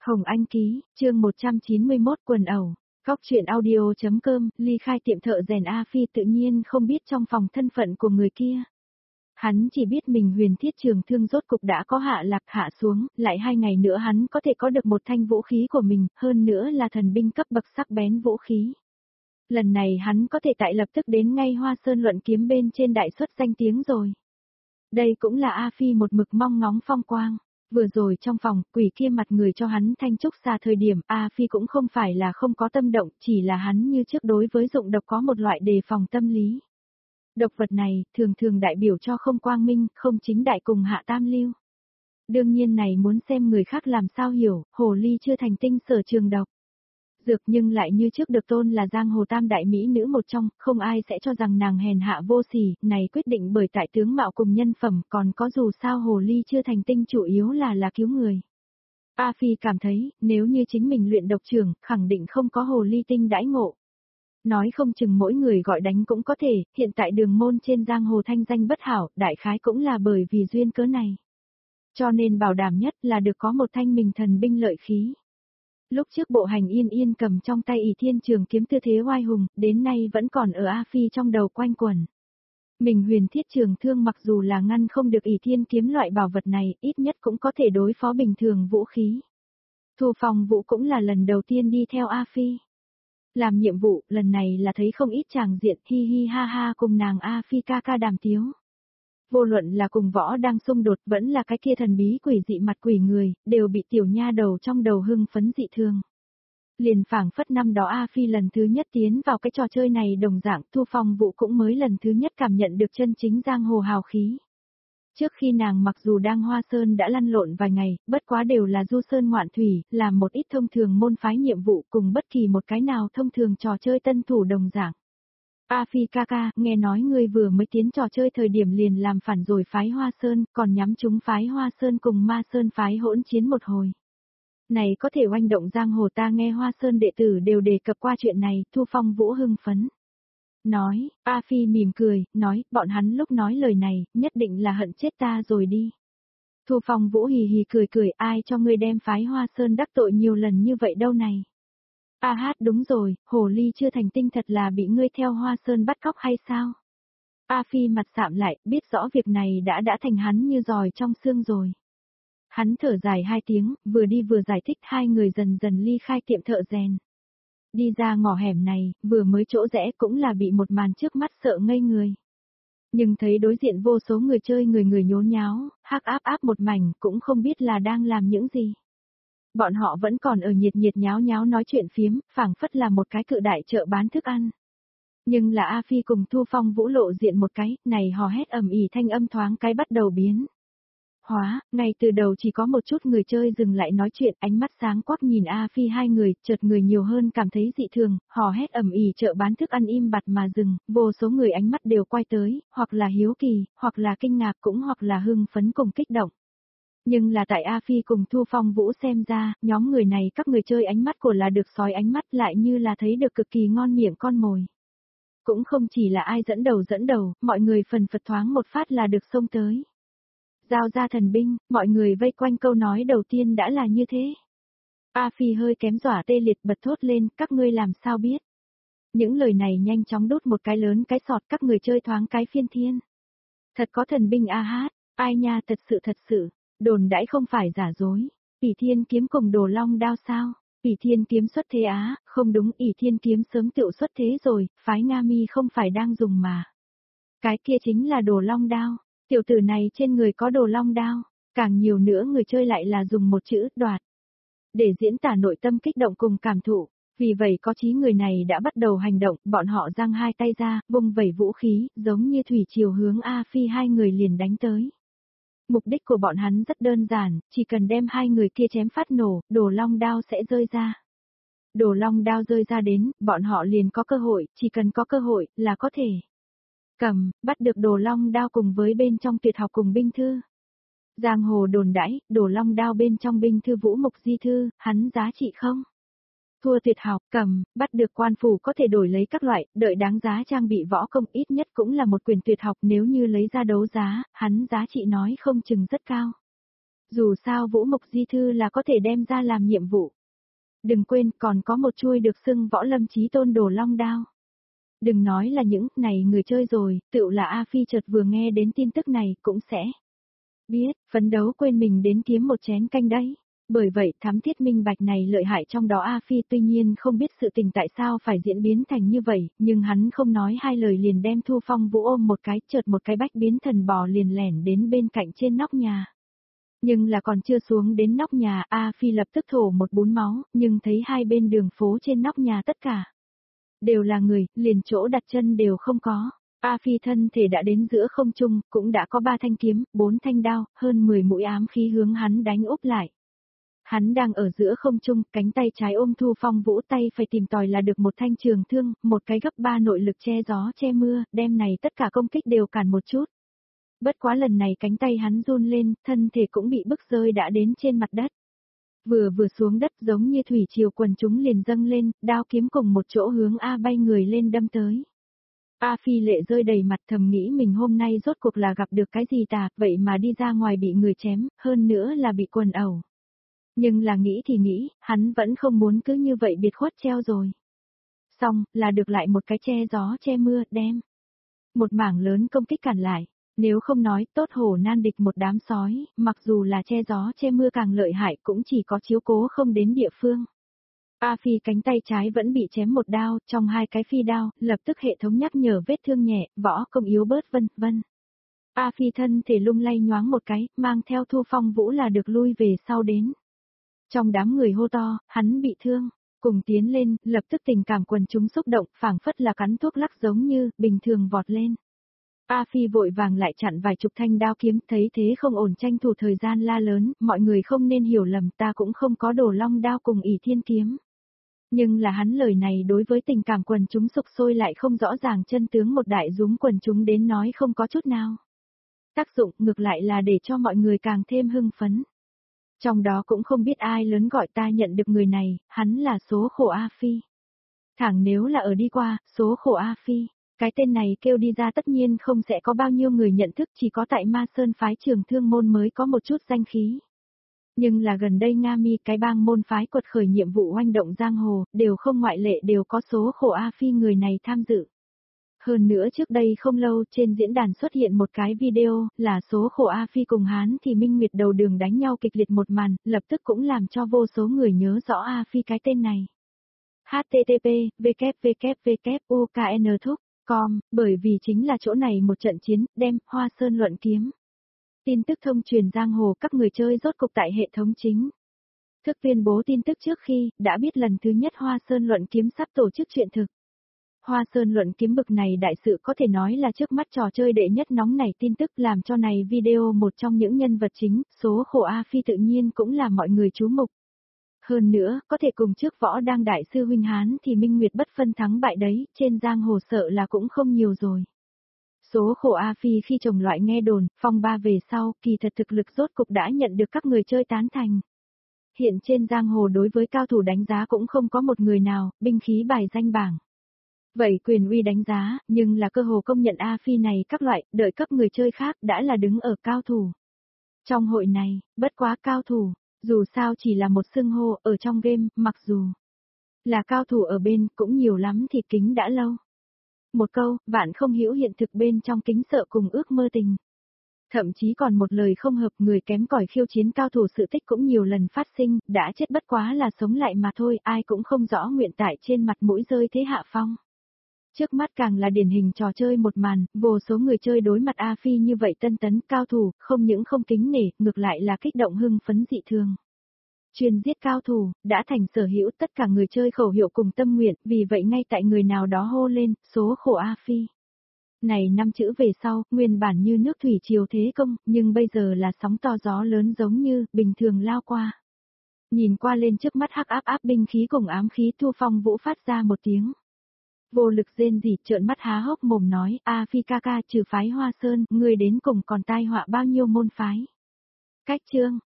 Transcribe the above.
Hồng Anh ký, chương 191 quần ẩu. Góc truyện audio.com, ly khai tiệm thợ rèn A Phi tự nhiên không biết trong phòng thân phận của người kia. Hắn chỉ biết mình Huyền Thiết Trường Thương rốt cục đã có hạ lạc hạ xuống, lại 2 ngày nữa hắn có thể có được một thanh vũ khí của mình, hơn nữa là thần binh cấp bậc sắc bén vũ khí. Lần này hắn có thể tại lập tức đến ngay Hoa Sơn luận kiếm bên trên đại xuất danh tiếng rồi. Đây cũng là A Phi một mực mong ngóng phong quang. Vừa rồi trong phòng, quỷ kia mặt người cho hắn thanh trúc xa thời điểm A Phi cũng không phải là không có tâm động, chỉ là hắn như trước đối với dụng độc có một loại đề phòng tâm lý. Độc vật này, thường thường đại biểu cho không quang minh, không chính đại cùng hạ tam lưu. Đương nhiên này muốn xem người khác làm sao hiểu, hồ ly chưa thành tinh sở trường độc. Dược nhưng lại như trước được tôn là giang hồ tam đại mỹ nữ một trong, không ai sẽ cho rằng nàng hèn hạ vô sỉ, này quyết định bởi tại tướng mạo cùng nhân phẩm, còn có dù sao hồ ly chưa thành tinh chủ yếu là cứu người. A Phi cảm thấy, nếu như chính mình luyện độc trường, khẳng định không có hồ ly tinh đãi ngộ. Nói không chừng mỗi người gọi đánh cũng có thể, hiện tại đường môn trên giang hồ thanh danh bất hảo, đại khái cũng là bởi vì duyên cớ này. Cho nên bảo đảm nhất là được có một thanh mình thần binh lợi khí. Lúc trước bộ hành yên yên cầm trong tay ỷ thiên trường kiếm tư thế oai hùng, đến nay vẫn còn ở A Phi trong đầu quanh quẩn. Mình Huyền Thiết Trường Thương mặc dù là ngăn không được ỷ thiên kiếm loại bảo vật này, ít nhất cũng có thể đối phó bình thường vũ khí. Thu Phong Vũ cũng là lần đầu tiên đi theo A Phi. Làm nhiệm vụ, lần này là thấy không ít chàng diện hi hi ha ha cùng nàng A Phi ca ca đàm tiếu. Vô luận là cùng võ đang xung đột vẫn là cái kia thần bí quỷ dị mặt quỷ người, đều bị tiểu nha đầu trong đầu hưng phấn dị thường. Liền phảng phất năm đó A Phi lần thứ nhất tiến vào cái trò chơi này đồng dạng Thu Phong Vũ cũng mới lần thứ nhất cảm nhận được chân chính giang hồ hào khí. Trước khi nàng mặc dù đang Hoa Sơn đã lăn lộn vài ngày, bất quá đều là du sơn ngoạn thủy, làm một ít thông thường môn phái nhiệm vụ cùng bất kỳ một cái nào thông thường trò chơi tân thủ đồng dạng. A Phi ca ca, nghe nói ngươi vừa mới tiến trò chơi thời điểm liền làm phản rồi phái Hoa Sơn, còn nhắm trúng phái Hoa Sơn cùng Ma Sơn phái hỗn chiến một hồi. Này có thể oanh động giang hồ, ta nghe Hoa Sơn đệ tử đều đề cập qua chuyện này, Thu Phong Vũ hưng phấn. Nói, A Phi mỉm cười, nói, bọn hắn lúc nói lời này, nhất định là hận chết ta rồi đi. Thu Phong Vũ hì hì cười cười, ai cho ngươi đem phái Hoa Sơn đắc tội nhiều lần như vậy đâu này. A hát đúng rồi, hồ ly chưa thành tinh thật là bị ngươi theo Hoa Sơn bắt cóc hay sao? A Phi mặt sạm lại, biết rõ việc này đã thành hắn như giòi trong xương rồi. Hắn thở dài 2 tiếng, vừa đi vừa giải thích, hai người dần dần ly khai tiệm thợ rèn. Đi ra ngõ hẻm này, vừa mới chỗ rẽ cũng là bị một màn trước mắt sợ ngây người. Nhưng thấy đối diện vô số người chơi người nhốn nháo, hắc áp một mảnh, cũng không biết là đang làm những gì. Bọn họ vẫn còn ở nhiệt nháo nháo nói chuyện phiếm, phảng phất là một cái cự đại chợ bán thức ăn. Nhưng là A Phi cùng Thu Phong Vũ lộ diện một cái, này hò hét ầm ĩ thanh âm thoáng cái bắt đầu biến. Ngay từ đầu chỉ có một chút người chơi dừng lại nói chuyện, ánh mắt sáng quắc nhìn A Phi hai người, chợt người nhiều hơn cảm thấy dị thường, hò hét ầm ĩ chợ bán thức ăn im bặt mà dừng, vô số người ánh mắt đều quay tới, hoặc là hiếu kỳ, hoặc là kinh ngạc cũng hoặc là hưng phấn cùng kích động. Nhưng là tại A Phi cùng Thu Phong Vũ xem ra, nhóm người này các người chơi ánh mắt của là được sói ánh mắt lại như là thấy được cực kỳ ngon miệng con mồi. Cũng không chỉ là ai dẫn đầu, mọi người phần phật thoáng một phát là được xông tới. Giao ra thần binh, mọi người vây quanh câu nói đầu tiên đã là như thế. A Phi hơi kém dọa tê liệt bật thốt lên, các ngươi làm sao biết. Những lời này nhanh chóng đốt một cái lớn cái sọt, các người chơi thoáng cái phiên thiên. Thật có thần binh a hát, ai nha, thật sự, đồn đãi không phải giả dối. Ỷ Thiên kiếm cùng Đồ Long đao sao? Ỷ Thiên kiếm xuất thế á, không đúng, Ỷ Thiên kiếm sớm tựu xuất thế rồi, phái Nga Mi không phải đang dùng mà. Cái kia chính là Đồ Long đao. Tiểu tử này trên người có Đồ Long đao, càng nhiều nữa người chơi lại là dùng một chữ đoạt. Để diễn tả nội tâm kích động cùng cảm thụ, vì vậy có chí người này đã bắt đầu hành động, bọn họ giang hai tay ra, vung vẩy vũ khí, giống như thủy triều hướng A Phi hai người liền đánh tới. Mục đích của bọn hắn rất đơn giản, chỉ cần đem hai người kia chém phát nổ, Đồ Long đao sẽ rơi ra. Đồ Long đao rơi ra đến, bọn họ liền có cơ hội, chỉ cần có cơ hội, là có thể. Bắt được Đồ Long đao cùng với bên trong tuyệt học cùng binh thư. Giang hồ đồn đãi, Đồ Long đao bên trong binh thư Vũ Mục Di thư, hắn giá trị không? Thua tuyệt học, bắt được quan phủ có thể đổi lấy các loại, đợi đáng giá trang bị võ công ít nhất cũng là một quyền tuyệt học, nếu như lấy ra đấu giá, hắn giá trị nói không chừng rất cao. Dù sao Vũ Mục Di Thư là có thể đem ra làm nhiệm vụ. Đừng quên còn có một chuôi được xưng võ lâm chí tôn đồ long đao. Đừng nói là những này người chơi rồi, tựu là A Phi chợt vừa nghe đến tin tức này cũng sẽ biết, phấn đấu quên mình đến kiếm một chén canh đấy. Bởi vậy thám thiết minh bạch này lợi hại trong đó A Phi tuy nhiên không biết sự tình tại sao phải diễn biến thành như vậy, nhưng hắn không nói hai lời liền đem Thu Phong Vũ ôm một cái, chợt một cái bách biến thần bò liền lẻn đến bên cạnh trên nóc nhà. Nhưng là còn chưa xuống đến nóc nhà, A Phi lập tức thổ một bún máu, nhưng thấy hai bên đường phố trên nóc nhà tất cả đều là người, liền chỗ đặt chân đều không có. A Phi thân thể đã đến giữa không trung, cũng đã có 3 thanh kiếm, 4 thanh đao, hơn 10 mũi ám khí hướng hắn đánh úp lại. Hắn đang ở giữa không trung, cánh tay trái ôm Thu Phong Vũ, tay phải tìm tòi là được một thanh trường thương, một cái gấp 3 nội lực che gió che mưa, đem này tất cả công kích đều cản một chút. Bất quá lần này cánh tay hắn run lên, thân thể cũng bị bức rơi đã đến trên mặt đất. Vừa xuống đất giống như thủy triều quần chúng liền dâng lên, đao kiếm cùng một chỗ hướng A bay người lên đâm tới. A Phi lệ rơi đầy mặt thầm nghĩ mình hôm nay rốt cuộc là gặp được cái gì tà, vậy mà đi ra ngoài bị người chém, hơn nữa là bị quần ẩu. Nhưng là nghĩ thì nghĩ, hắn vẫn không muốn cứ như vậy biệt khuất treo rồi. Xong, là được lại một cái che gió che mưa, đem một mảng lớn công kích cản lại. Nếu không nói, tốt hổ nan địch một đám sói, mặc dù là che gió che mưa càng lợi hại cũng chỉ có chiếu cố không đến địa phương. A Phi cánh tay trái vẫn bị chém một đao, trong hai cái phi đao, lập tức hệ thống nhắc nhở vết thương nhẹ, võ công yếu bớt vân vân. A Phi thân thể lung lay nhoáng một cái, mang theo Thu Phong Vũ là được lui về sau đến. Trong đám người hô to, hắn bị thương, cùng tiến lên, lập tức tình cảm quần chúng xúc động, phảng phất là cắn thuốc lắc giống như, bình thường vọt lên. A Phi vội vàng lại chặn vài chục thanh đao kiếm, thấy thế không ổn tranh thủ thời gian la lớn, mọi người không nên hiểu lầm, ta cũng không có đồ long đao cùng ỷ thiên kiếm. Nhưng là hắn lời này đối với tình cảm quần chúng sục sôi lại không rõ ràng chân tướng một đại dúm quần chúng đến nói không có chút nào. Tác dụng ngược lại là để cho mọi người càng thêm hưng phấn. Trong đó cũng không biết ai lớn gọi ta nhận được người này, hắn là số khổ A Phi. Thẳng nếu là ở đi qua, số khổ A Phi. Cái tên này kêu đi ra tất nhiên không sẽ có bao nhiêu người nhận thức, chỉ có tại Ma Sơn phái Trường Thương môn mới có một chút danh khí. Nhưng là gần đây Nga Mi cái bang môn phái quật khởi nhiệm vụ oanh động giang hồ, đều không ngoại lệ đều có số khổ A Phi người này tham dự. Hơn nữa trước đây không lâu trên diễn đàn xuất hiện một cái video là số khổ A Phi cùng Hán thì Minh Nguyệt đầu đường đánh nhau kịch liệt một màn, lập tức cũng làm cho vô số người nhớ rõ A Phi cái tên này. http www ukn.com, bởi vì chính là chỗ này một trận chiến, đem Hoa Sơn luận kiếm. Tin tức thông truyền giang hồ các người chơi rốt cục tại hệ thống chính thức tuyên bố tin tức trước khi đã biết lần thứ nhất Hoa Sơn luận kiếm sắp tổ chức chuyện thực. Hoa Sơn luận kiếm bực này đại sự có thể nói là trước mắt trò chơi đệ nhất nóng nảy tin tức làm cho này video một trong những nhân vật chính, số khổ A Phi tự nhiên cũng là mọi người chú mục. Hơn nữa, có thể cùng trước võ đang đại sư huynh Hán thì Minh Nguyệt bất phân thắng bại đấy, trên giang hồ sợ là cũng không nhiều rồi. Số khổ A Phi khi chồng loại nghe đồn, phong ba về sau, kỳ thật thực lực rốt cục đã nhận được các người chơi tán thành. Hiện trên giang hồ đối với cao thủ đánh giá cũng không có một người nào, binh khí bài danh bảng. Vậy quyền uy đánh giá, nhưng là cơ hồ công nhận A Phi này các loại, đợi cấp người chơi khác đã là đứng ở cao thủ. Trong hội này, bất quá cao thủ, dù sao chỉ là một xưng hô ở trong game, mặc dù là cao thủ ở bên cũng nhiều lắm thì kính đã lâu. Một câu, vạn không hiểu hiện thực bên trong kính sợ cùng ước mơ tình. Thậm chí còn một lời không hợp người kém cỏi khiêu chiến cao thủ sự tích cũng nhiều lần phát sinh, đã chết bất quá là sống lại mà thôi, ai cũng không rõ nguyện tại trên mặt mũi rơi thế hạ phong. Trước mắt càng là điển hình trò chơi một màn, vô số người chơi đối mặt A Phi như vậy tân tấn cao thủ, không những không kính nể, ngược lại là kích động hưng phấn dị thường. Chuyên giết cao thủ, đã thành sở hữu tất cả người chơi khẩu hiệu cùng tâm nguyện, vì vậy ngay tại người nào đó hô lên, số khổ A Phi. Này 5 chữ về sau, nguyên bản như nước thủy triều thế công, nhưng bây giờ là sóng to gió lớn giống như, bình thường lao qua. Nhìn qua lên trước mắt hắc áp binh khí cùng ám khí Thu Phong Vũ phát ra một tiếng. Vô lực rên rỉ trợn mắt há hốc mồm nói, A Phi ca ca trừ phái Hoa Sơn, người đến cùng còn tai họa bao nhiêu môn phái. Cách chương,